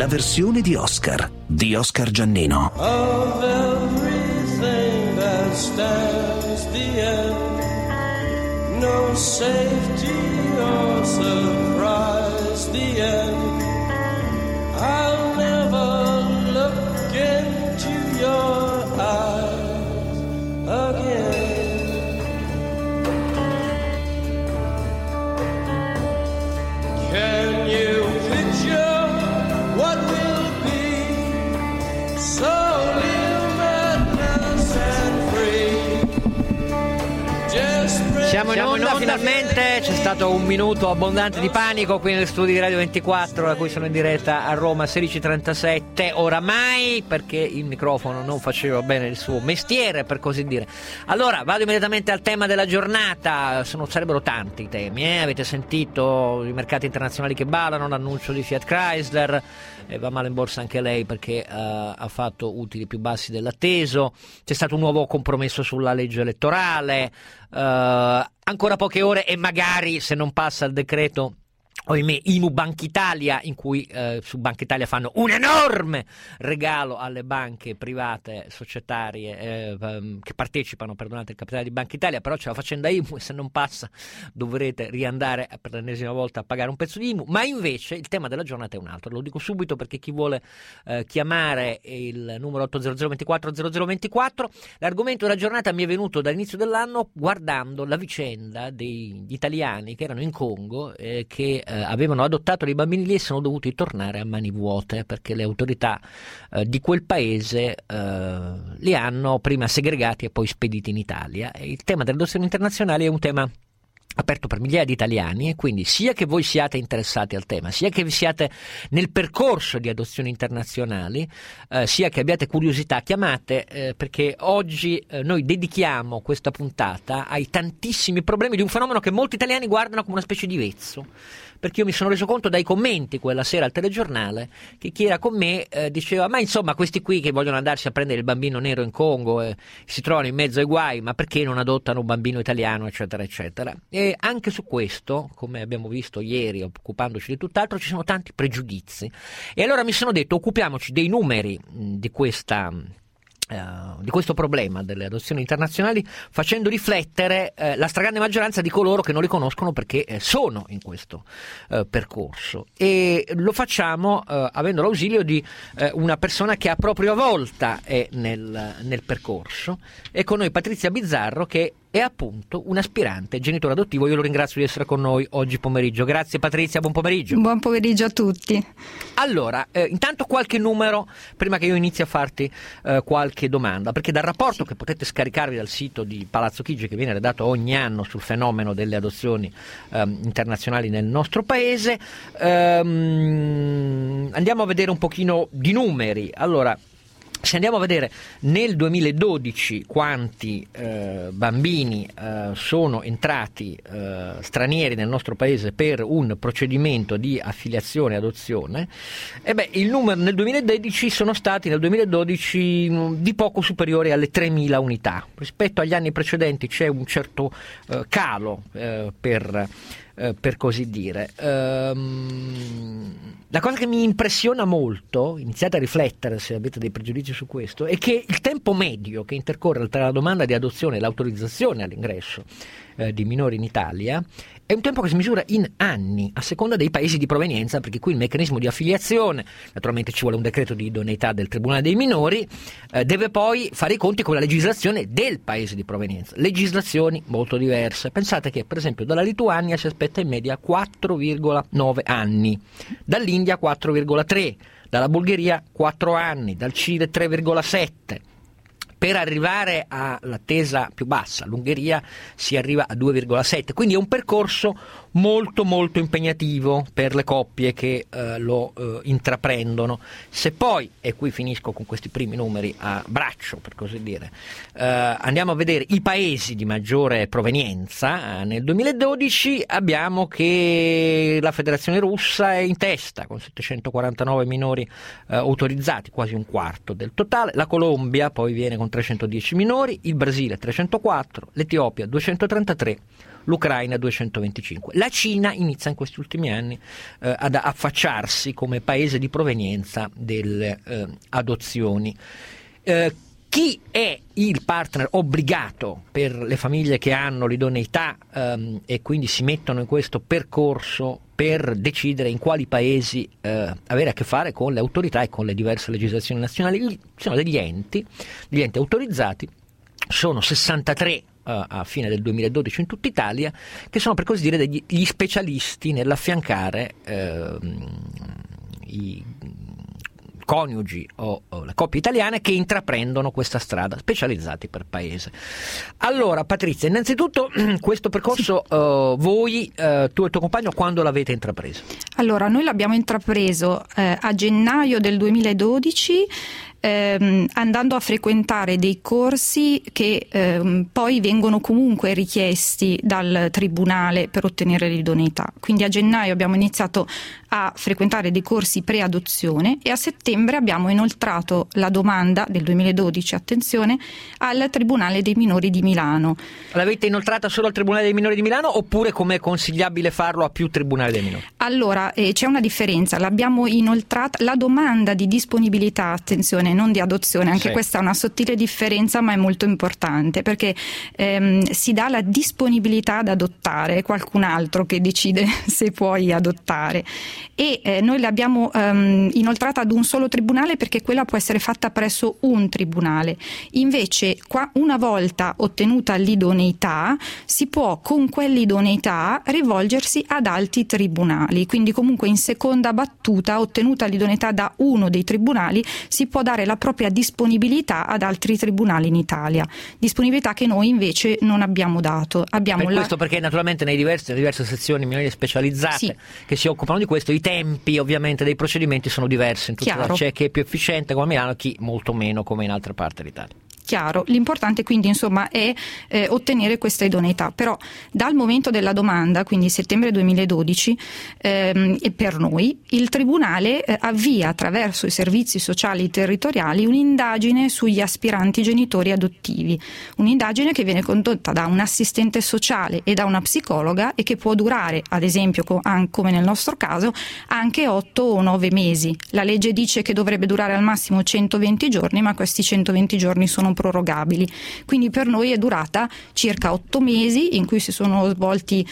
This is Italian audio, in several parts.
la versione di Oscar Giannino. Of everything that stands the end, no safety or surprise the end. I'll never look into your eyes again. Can you picture what will be? So live madness and free. Just Siamo in onda finalmente, c'è stato un minuto abbondante di panico qui nel studio di Radio 24, da cui sono in diretta a Roma 16:37 oramai, perché il microfono non faceva bene il suo mestiere, per così dire. Allora vado immediatamente al tema della giornata. Sarebbero tanti i temi, avete sentito i mercati internazionali che ballano, l'annuncio di Fiat Chrysler, va male in borsa anche lei perché ha fatto utili più bassi dell'atteso, c'è stato un nuovo compromesso sulla legge elettorale, ancora poche ore e magari, se non passa il decreto ohimè IMU Banca Italia, in cui su Banca Italia fanno un enorme regalo alle banche private societarie che partecipano, perdonate, il capitale di Banca Italia, però c'è la faccenda IMU e se non passa dovrete riandare per l'ennesima volta a pagare un pezzo di IMU. Ma invece il tema della giornata è un altro, lo dico subito perché chi vuole chiamare il numero 800 24 0024. L'argomento della giornata mi è venuto dall'inizio dell'anno guardando la vicenda degli italiani che erano in Congo che avevano adottato dei bambini lì e sono dovuti tornare a mani vuote perché le autorità di quel paese li hanno prima segregati e poi spediti in Italia. E il tema delle adozioni internazionali è un tema aperto per migliaia di italiani e quindi sia che voi siate interessati al tema, sia che vi siate nel percorso di adozioni internazionali, sia che abbiate curiosità, chiamate perché oggi noi dedichiamo questa puntata ai tantissimi problemi di un fenomeno che molti italiani guardano come una specie di vezzo. Perché io mi sono reso conto dai commenti quella sera al telegiornale che chi era con me diceva ma insomma questi qui che vogliono andarsi a prendere il bambino nero in Congo si trovano in mezzo ai guai, ma perché non adottano un bambino italiano, eccetera eccetera. E anche su questo, come abbiamo visto ieri occupandoci di tutt'altro, ci sono tanti pregiudizi e allora mi sono detto occupiamoci dei numeri di questo problema delle adozioni internazionali, facendo riflettere la stragrande maggioranza di coloro che non li conoscono perché sono in questo percorso, e lo facciamo avendo l'ausilio di una persona che a propria volta è nel percorso. È con noi Patrizia Bizzarro, che è appunto un aspirante genitore adottivo. Io lo ringrazio di essere con noi oggi pomeriggio. Grazie Patrizia, buon pomeriggio. Buon pomeriggio a tutti. Allora, intanto qualche numero prima che io inizi a farti qualche domanda, perché dal rapporto che potete scaricarvi dal sito di Palazzo Chigi, che viene redatto ogni anno sul fenomeno delle adozioni internazionali nel nostro paese, andiamo a vedere un pochino di numeri. Allora, se andiamo a vedere nel 2012 quanti bambini sono entrati stranieri nel nostro paese per un procedimento di affiliazione e adozione, il numero nel 2012 sono stati nel 2012 di poco superiori alle 3.000 unità. Rispetto agli anni precedenti c'è un certo calo per così dire. La cosa che mi impressiona molto, iniziate a riflettere se avete dei pregiudizi su questo, è che il tempo medio che intercorre tra la domanda di adozione e l'autorizzazione all'ingresso di minori in Italia è un tempo che si misura in anni a seconda dei paesi di provenienza, perché qui il meccanismo di affiliazione, naturalmente ci vuole un decreto di idoneità del Tribunale dei minori, deve poi fare i conti con la legislazione del paese di provenienza, legislazioni molto diverse. Pensate che per esempio dalla Lituania si aspetta in media 4,9 anni, dall'India 4,3, dalla Bulgaria 4 anni, dal Cile 3,7. Per arrivare all'attesa più bassa, l'Ungheria, si arriva a 2,7, quindi è un percorso molto molto impegnativo per le coppie che lo intraprendono. Se poi, e qui finisco con questi primi numeri a braccio per così dire, andiamo a vedere i paesi di maggiore provenienza, nel 2012 abbiamo che la Federazione Russa è in testa con 749 minori autorizzati, quasi un quarto del totale. La Colombia poi viene con 310 minori, il Brasile 304, l'Etiopia 233, l'Ucraina 225. La Cina inizia in questi ultimi anni ad affacciarsi come paese di provenienza delle adozioni. Chi è il partner obbligato per le famiglie che hanno l'idoneità e quindi si mettono in questo percorso per decidere in quali paesi avere a che fare con le autorità e con le diverse legislazioni nazionali? Sono degli enti autorizzati, sono 63 a fine del 2012 in tutta Italia, che sono, per così dire, degli specialisti nell'affiancare i coniugi o le coppie italiane che intraprendono questa strada, specializzati per paese. Allora, Patrizia, innanzitutto questo percorso voi, tu e il tuo compagno, quando l'avete intrapreso? Allora, noi l'abbiamo intrapreso a gennaio del 2012, andando a frequentare dei corsi che poi vengono comunque richiesti dal tribunale per ottenere l'idoneità. Quindi a gennaio abbiamo iniziato a frequentare dei corsi pre-adozione e a settembre abbiamo inoltrato la domanda del 2012, attenzione, al Tribunale dei minori di Milano. L'avete inoltrata solo al Tribunale dei minori di Milano, oppure come è consigliabile farlo a più tribunali dei minori? Allora, c'è una differenza, l'abbiamo inoltrata, la domanda di disponibilità, attenzione, non di adozione, anche questa è una sottile differenza, ma è molto importante, perché si dà la disponibilità ad adottare, è qualcun altro che decide se puoi adottare, e noi l'abbiamo inoltrata ad un solo tribunale, perché quella può essere fatta presso un tribunale. Invece qua, una volta ottenuta l'idoneità, si può con quell'idoneità rivolgersi ad altri tribunali, quindi comunque in seconda battuta, ottenuta l'idoneità da uno dei tribunali, si può dare la propria disponibilità ad altri tribunali in Italia, disponibilità che noi invece non abbiamo dato. Questo perché naturalmente nelle diverse sezioni minorili specializzate che si occupano di questo, i tempi ovviamente dei procedimenti sono diversi, in tutta c'è chi è più efficiente come a Milano, chi molto meno come in altre parti d'Italia. Chiaro, l'importante quindi insomma è ottenere questa idoneità, però dal momento della domanda, quindi settembre 2012, e per noi il Tribunale avvia attraverso i servizi sociali territoriali un'indagine sugli aspiranti genitori adottivi, un'indagine che viene condotta da un assistente sociale e da una psicologa e che può durare, ad esempio come nel nostro caso, anche 8 o 9 mesi. La legge dice che dovrebbe durare al massimo 120 giorni, ma questi 120 giorni sono prorogabili, quindi per noi è durata circa 8 mesi, in cui si sono svolti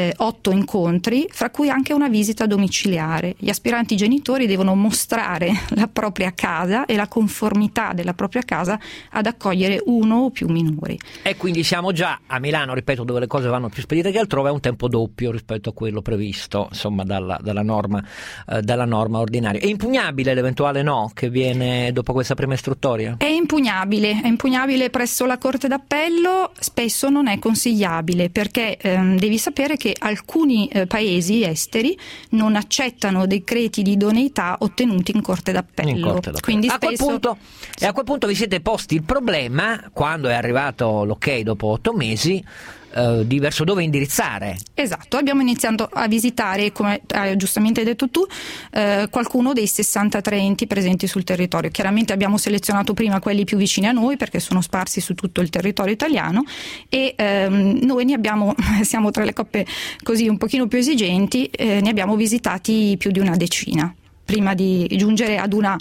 8 incontri, fra cui anche una visita domiciliare. Gli aspiranti genitori devono mostrare la propria casa e la conformità della propria casa ad accogliere uno o più minori. E quindi siamo già a Milano, ripeto, dove le cose vanno più spedite che altrove, a un tempo doppio rispetto a quello previsto, insomma, dalla norma ordinaria. È impugnabile l'eventuale no che viene dopo questa prima istruttoria? È impugnabile presso la Corte d'Appello, spesso non è consigliabile, perché devi sapere che alcuni paesi esteri non accettano decreti di idoneità ottenuti in Corte d'Appello. Quindi a quel punto vi siete posti il problema, quando è arrivato l'ok dopo 8 mesi, di verso dove indirizzare. Esatto, abbiamo iniziato a visitare, come hai giustamente detto tu, qualcuno dei 63 enti presenti sul territorio. Chiaramente abbiamo selezionato prima quelli più vicini a noi, perché sono sparsi su tutto il territorio italiano, e noi siamo tra le coppie così un pochino più esigenti, ne abbiamo visitati più di una decina prima di giungere ad una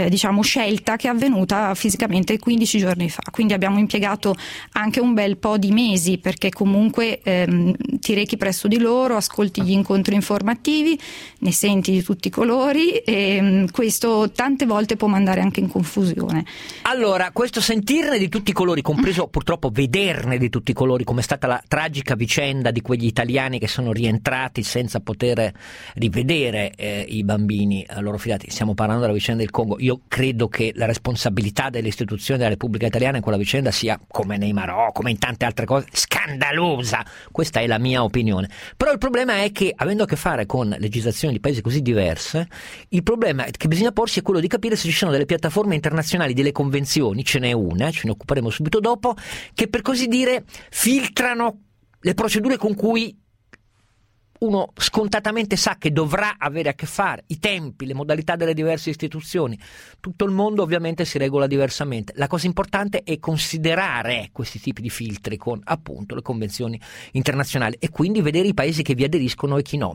scelta che è avvenuta fisicamente 15 giorni fa. Quindi abbiamo impiegato anche un bel po' di mesi, perché comunque ti rechi presso di loro, ascolti gli incontri informativi, ne senti di tutti i colori, e questo tante volte può mandare anche in confusione. Allora, questo sentirne di tutti i colori, compreso purtroppo vederne di tutti i colori, come è stata la tragica vicenda di quegli italiani che sono rientrati senza poter rivedere i bambini loro fidati, stiamo parlando della vicenda del Congo. Io credo che la responsabilità delle istituzioni della Repubblica Italiana in quella vicenda sia, come nei Marò, come in tante altre cose, scandalosa. Questa è la mia opinione. Però il problema è che, avendo a che fare con legislazioni di paesi così diverse, il problema che bisogna porsi è quello di capire se ci sono delle piattaforme internazionali, delle convenzioni, ce n'è una, ce ne occuperemo subito dopo, che per così dire filtrano le procedure con cui uno scontatamente sa che dovrà avere a che fare, i tempi, le modalità delle diverse istituzioni. Tutto il mondo ovviamente si regola diversamente. La cosa importante è considerare questi tipi di filtri con appunto le convenzioni internazionali e quindi vedere i paesi che vi aderiscono e chi no.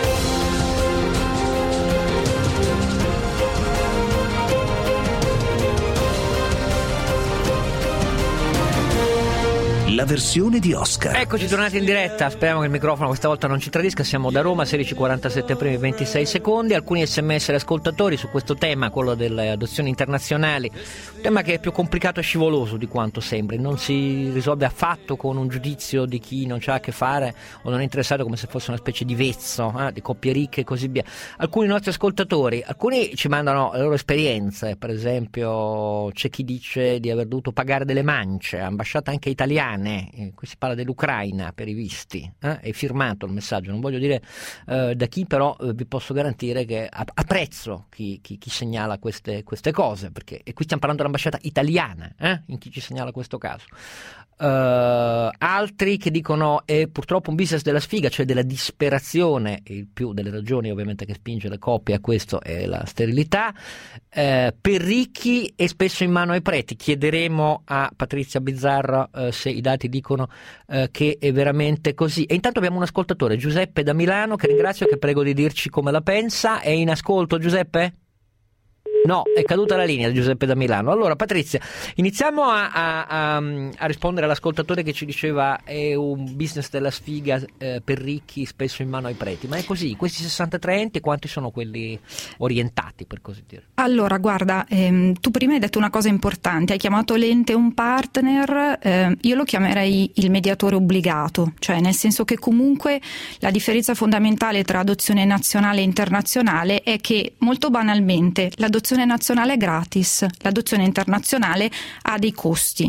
La versione di Oscar. Eccoci tornati in diretta, speriamo che il microfono questa volta non ci tradisca. Siamo da Roma, 16:47 primi 26 secondi. Alcuni sms agli ascoltatori su questo tema, quello delle adozioni internazionali, un tema che è più complicato e scivoloso di quanto sembri, non si risolve affatto con un giudizio di chi non c'ha a che fare o non è interessato, come se fosse una specie di vezzo, di coppie ricche e così via. Alcuni nostri ascoltatori, alcuni ci mandano le loro esperienze, per esempio c'è chi dice di aver dovuto pagare delle mance, ambasciate anche italiane. Qui si parla dell'Ucraina per i visti, è firmato il messaggio, non voglio dire da chi, però vi posso garantire che apprezzo chi segnala queste cose, perché e qui stiamo parlando dell'ambasciata italiana in chi ci segnala questo caso. Altri che dicono è purtroppo un business della sfiga, cioè della disperazione, e il più delle ragioni ovviamente che spinge le coppie a questo è la sterilità, per ricchi e spesso in mano ai preti. Chiederemo a Patrizia Bizzarra se i dati dicono che è veramente così. E intanto abbiamo un ascoltatore, Giuseppe da Milano, che ringrazio e che prego di dirci come la pensa. È in ascolto, Giuseppe? No, è caduta la linea di Giuseppe da Milano. Allora Patrizia, iniziamo a rispondere all'ascoltatore che ci diceva è un business della sfiga per ricchi, spesso in mano ai preti. Ma è così? Questi 63 enti quanti sono quelli orientati, per così dire? Allora guarda, tu prima hai detto una cosa importante, hai chiamato l'ente un partner, io lo chiamerei il mediatore obbligato, cioè nel senso che comunque la differenza fondamentale tra adozione nazionale e internazionale è che molto banalmente l'adozione nazionale è gratis, l'adozione internazionale ha dei costi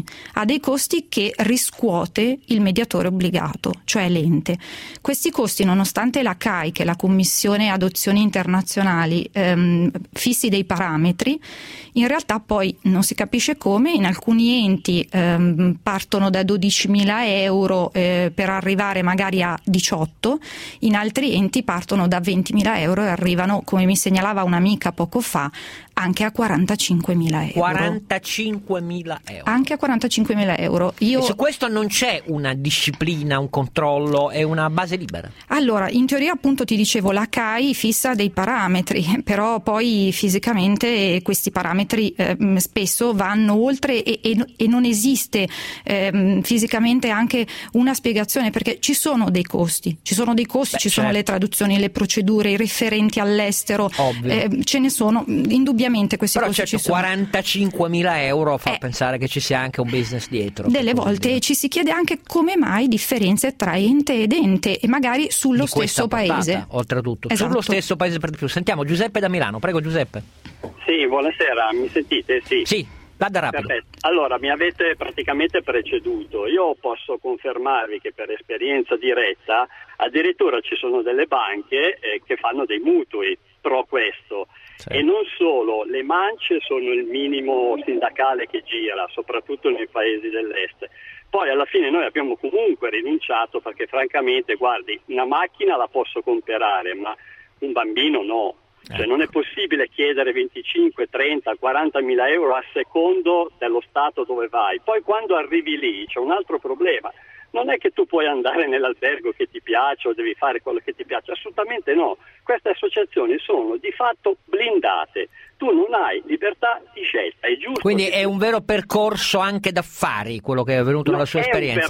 che riscuote il mediatore obbligato, cioè l'ente. Questi costi, nonostante la CAI, che è la Commissione Adozioni Internazionali, fissi dei parametri, in realtà poi non si capisce come in alcuni enti partono da 12.000 euro per arrivare magari a 18, in altri enti partono da 20.000 euro e arrivano, come mi segnalava un'amica poco fa, anche a 45.000 euro. 45.000 euro. Anche a 45.000 euro. E su questo non c'è una disciplina, un controllo, è una base libera? Allora, in teoria appunto ti dicevo, la CAI fissa dei parametri, però poi fisicamente questi parametri spesso vanno oltre e non esiste fisicamente anche una spiegazione, perché ci sono dei costi, ci sono certo. Le traduzioni, le procedure, i referenti all'estero, ce ne sono indubbiamente. Questi però costi certo, ci sono. 45.000 euro fa pensare che ci sia anche un business dietro. Delle volte ci si chiede anche come mai differenze tra ente ed ente e magari sullo stesso paese. Oltretutto, esatto. Sullo stesso paese per di più. Sentiamo Giuseppe da Milano, prego Giuseppe. Sì, buonasera, mi sentite? Sì, vada rapido. Perfetto. Allora, mi avete praticamente preceduto. Io posso confermarvi che per esperienza diretta addirittura ci sono delle banche che fanno dei mutui pro questo. Sì. E non solo, le mance sono il minimo sindacale che gira, soprattutto nei paesi dell'est. Poi alla fine noi abbiamo comunque rinunciato perché francamente, guardi, una macchina la posso comprare, ma un bambino no. Cioè non è possibile chiedere 25, 30, 40 mila euro a secondo dello stato dove vai. Poi quando arrivi lì c'è un altro problema. Non è che tu puoi andare nell'albergo che ti piace o devi fare quello che ti piace, assolutamente no. Queste associazioni sono di fatto blindate, tu non hai libertà di scelta, è giusto. Quindi è un vero percorso anche d'affari quello che è avvenuto nella sua esperienza.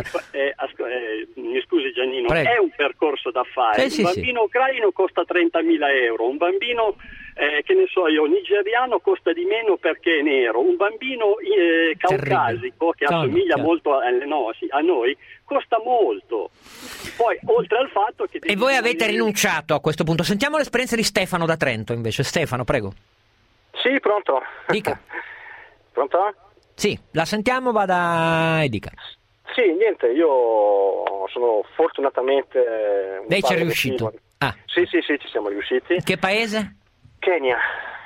Mi scusi Giannino, prego. È un percorso d'affari, un bambino ucraino costa 30.000 euro, un bambino che ne so io, nigeriano costa di meno perché è nero, un bambino caucasico che assomiglia molto a noi costa molto. Poi oltre al fatto che... E voi avete rinunciato a questo punto. Sentiamo l'esperienza di Stefano da Trento invece. Stefano, prego. Sì, pronto? Dica. Pronto? Sì, la sentiamo, vada e dica. Sì, niente, io sono fortunatamente... Lei ci è riuscito? Sì, ci siamo riusciti. Che paese? Kenya,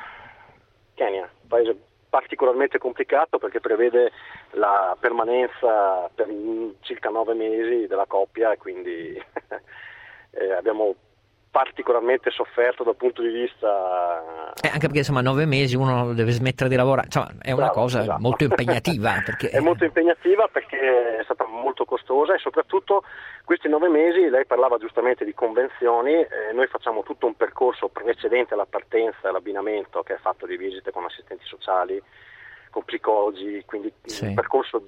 paese particolarmente complicato perché prevede la permanenza per circa 9 mesi della coppia e quindi abbiamo particolarmente sofferto dal punto di vista anche perché insomma 9 mesi uno deve smettere di lavorare, insomma è una cosa esatto. molto impegnativa perché... È molto impegnativa perché è stata molto costosa, e soprattutto questi 9 mesi, lei parlava giustamente di convenzioni, noi facciamo tutto un percorso precedente alla partenza e all'abbinamento, che è fatto di visite con assistenti sociali, con psicologi, quindi un percorso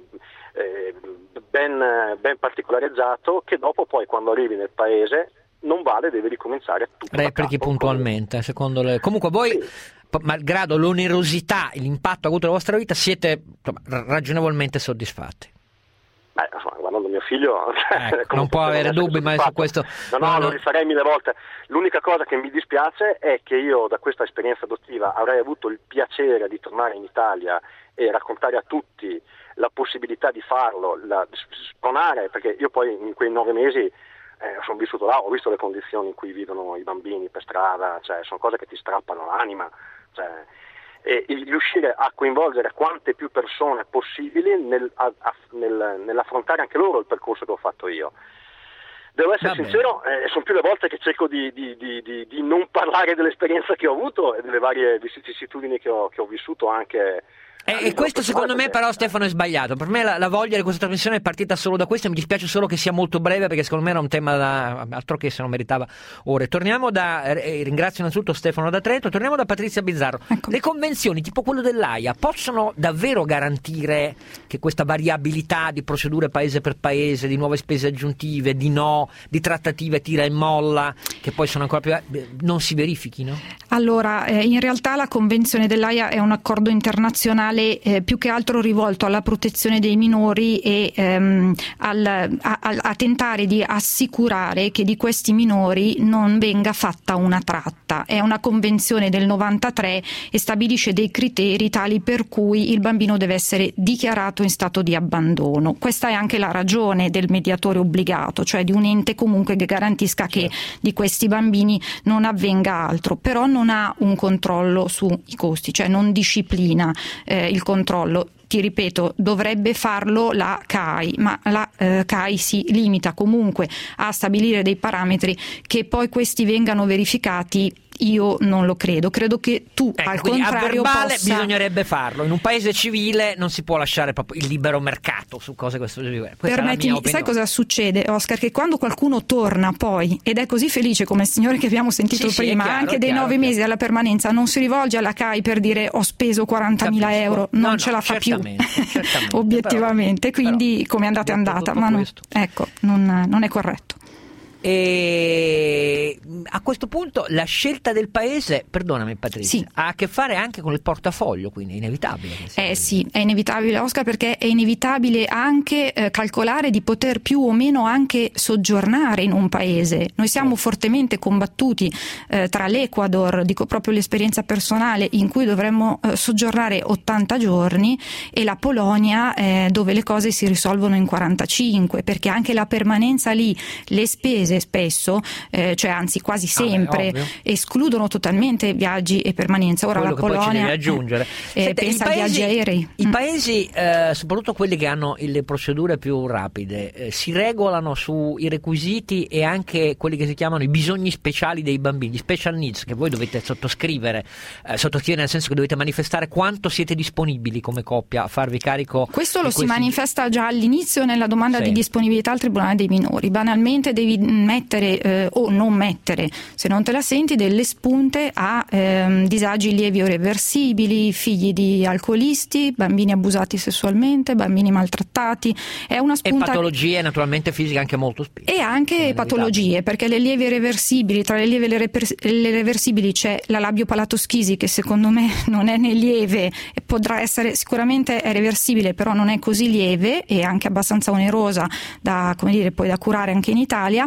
ben particolarizzato, che dopo poi quando arrivi nel paese non vale, devi ricominciare tutto. Replichi puntualmente, secondo le... Comunque voi, sì, malgrado l'onerosità e l'impatto avuto nella vostra vita, siete ragionevolmente soddisfatti? Insomma, guardando mio figlio non può avere dubbi, ma su questo no, lo rifarei 1000 volte. L'unica cosa che mi dispiace è che io da questa esperienza adottiva avrei avuto il piacere di tornare in Italia e raccontare a tutti la possibilità di farlo, spronare, perché io poi in quei 9 mesi sono vissuto là, ho visto le condizioni in cui vivono i bambini per strada, cioè sono cose che ti strappano l'anima, cioè, e riuscire a coinvolgere quante più persone possibili nell'affrontare anche loro il percorso che ho fatto io. Devo essere sincero, sono più le volte che cerco di non parlare dell'esperienza che ho avuto e delle varie vicissitudini che ho vissuto anche. E questo secondo me però, Stefano, è sbagliato. Per me la voglia di questa trasmissione è partita solo da questo, e mi dispiace solo che sia molto breve, perché secondo me era un tema altro che se non meritava ore. Ringrazio innanzitutto Stefano da Trento, torniamo da Patrizia Bizzarro. Ecco. Le convenzioni tipo quello dell'AIA possono davvero garantire che questa variabilità di procedure paese per paese, di nuove spese aggiuntive, di trattative tira e molla, che poi sono ancora più, non si verifichino? Allora, in realtà la convenzione dell'AIA è un accordo internazionale più che altro rivolto alla protezione dei minori e a tentare di assicurare che di questi minori non venga fatta una tratta. È una convenzione del 93 e stabilisce dei criteri tali per cui il bambino deve essere dichiarato in stato di abbandono. Questa è anche la ragione del mediatore obbligato, cioè di un ente comunque che garantisca che di questi bambini non avvenga altro, però non ha un controllo sui costi, cioè non disciplina il controllo. Ti ripeto, dovrebbe farlo la CAI, ma la CAI si limita comunque a stabilire dei parametri. Che poi questi vengano verificati, io non lo credo. Credo che tu al contrario a verbale possa... bisognerebbe farlo. In un paese civile non si può lasciare proprio il libero mercato su cose questo genere. Permettimi, sai cosa succede, Oscar? Che quando qualcuno torna poi ed è così felice come il signore che abbiamo sentito prima, chiaro, anche dei 9 mesi alla permanenza, non si rivolge alla CAI per dire ho speso 40.000 euro, non ce la fa più obiettivamente, però, quindi come andate è andata, ma non è corretto. E a questo punto la scelta del paese, perdonami Patrizia, ha a che fare anche con il portafoglio, quindi è inevitabile. Sì, è inevitabile, Oscar, perché è inevitabile anche calcolare di poter più o meno anche soggiornare in un paese. Noi siamo fortemente combattuti tra l'Ecuador, dico proprio l'esperienza personale, in cui dovremmo soggiornare 80 giorni, e la Polonia dove le cose si risolvono in 45, perché anche la permanenza lì, le spese spesso, cioè anzi quasi sempre, escludono totalmente viaggi e permanenza. Ora quello la Polonia poi ci devi aggiungere. pensa a viaggi aerei. I paesi, soprattutto quelli che hanno le procedure più rapide, si regolano sui requisiti e anche quelli che si chiamano i bisogni speciali dei bambini, special needs, che voi dovete sottoscrivere nel senso che dovete manifestare quanto siete disponibili come coppia a farvi carico. Questo lo si manifesta già all'inizio nella domanda di disponibilità al Tribunale dei minori. Banalmente devi mettere o non mettere, se non te la senti, delle spunte a disagi lievi o reversibili, figli di alcolisti, bambini abusati sessualmente, bambini maltrattati. È una spunta... E patologie naturalmente fisiche anche molto spesse. E anche patologie, perché le lievi e reversibili, tra le lievi e le reversibili c'è la labiopalatoschisi, che secondo me non è né lieve e potrà essere, sicuramente è reversibile, però non è così lieve e anche abbastanza onerosa da curare anche in Italia.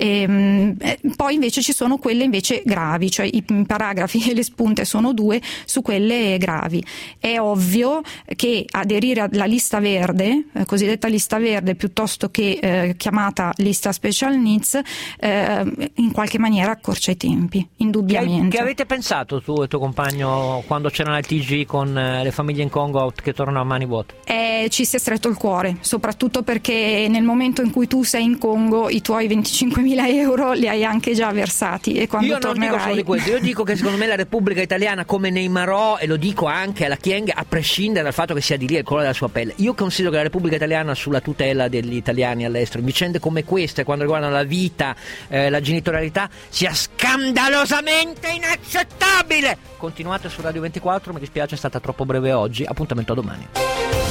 Poi invece ci sono quelle invece gravi, cioè i paragrafi e le spunte sono 2 su quelle gravi. È ovvio che aderire alla lista verde, cosiddetta lista verde, piuttosto che chiamata lista special needs, in qualche maniera accorcia i tempi, indubbiamente. Che avete pensato tu e tuo compagno quando c'erano al TG con le famiglie in Congo che tornano a mani vuote? Ci si è stretto il cuore, soprattutto perché nel momento in cui tu sei in Congo i tuoi 25 5.000 euro li hai anche già versati, e quando Io non tornerai... dico solo di questo, io dico che secondo me la Repubblica Italiana, come Neymarò, e lo dico anche alla Chieng, a prescindere dal fatto che sia di lì il colore della sua pelle, io considero che la Repubblica Italiana sulla tutela degli italiani all'estero, in vicende come queste, quando riguardano la vita, la genitorialità, sia scandalosamente inaccettabile. Continuate su Radio 24, mi dispiace, è stata troppo breve oggi, appuntamento a domani.